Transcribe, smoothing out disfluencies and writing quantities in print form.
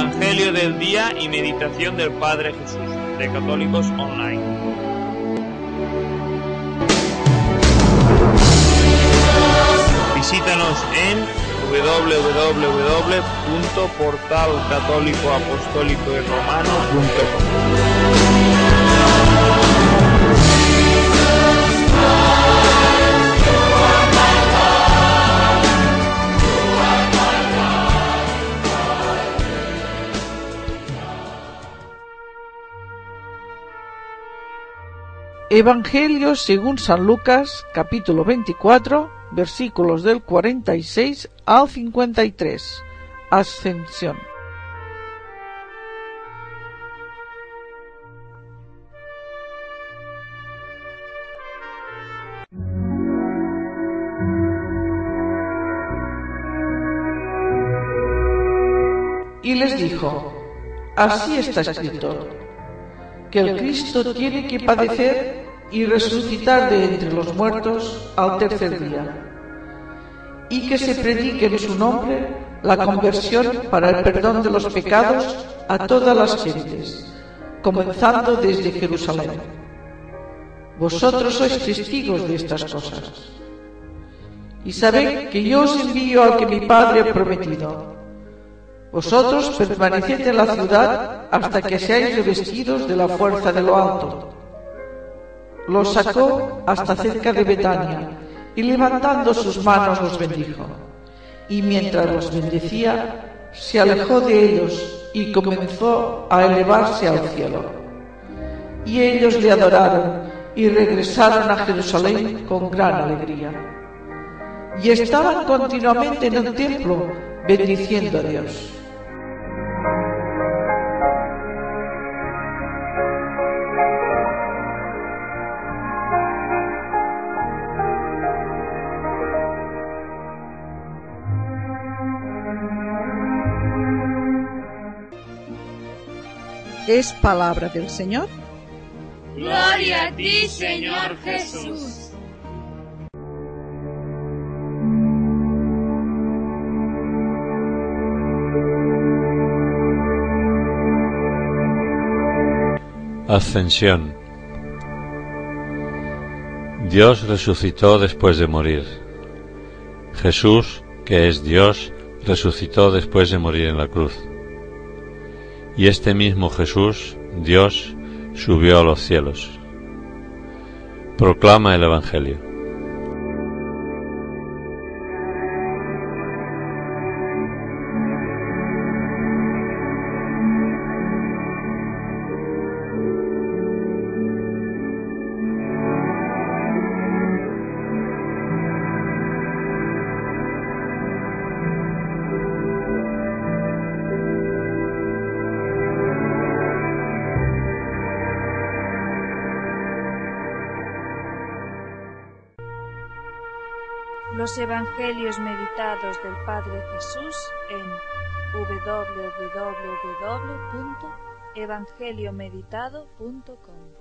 Evangelio del día y meditación del Padre Jesús, de Católicos Online. Visítanos en www.portalcatólicoapostólicoyromano.com. Evangelio según San Lucas, capítulo 24, versículos del 46 al 53. Ascensión. Y les dijo: así está escrito, que el Cristo tiene que padecer y resucitar de entre los muertos al tercer día, y que se predique en su nombre la conversión para el perdón de los pecados a todas las gentes, comenzando desde Jerusalén. Vosotros sois testigos de estas cosas. Y sabed que yo os envío al que mi Padre ha prometido. Vosotros permaneced en la ciudad hasta que seáis revestidos de la fuerza de lo alto. Los sacó hasta cerca de Betania, y levantando sus manos los bendijo. Y mientras los bendecía, se alejó de ellos y comenzó a elevarse al cielo. Y ellos le adoraron y regresaron a Jerusalén con gran alegría. Y estaban continuamente en el templo bendiciendo a Dios. Es palabra del Señor. Gloria a ti, Señor Jesús. Ascensión. Dios resucitó después de morir. Jesús, que es Dios, resucitó después de morir en la cruz. Y este mismo Jesús, Dios, subió a los cielos. Proclama el Evangelio. Los Evangelios meditados del Padre Jesús en www.evangeliomeditado.com.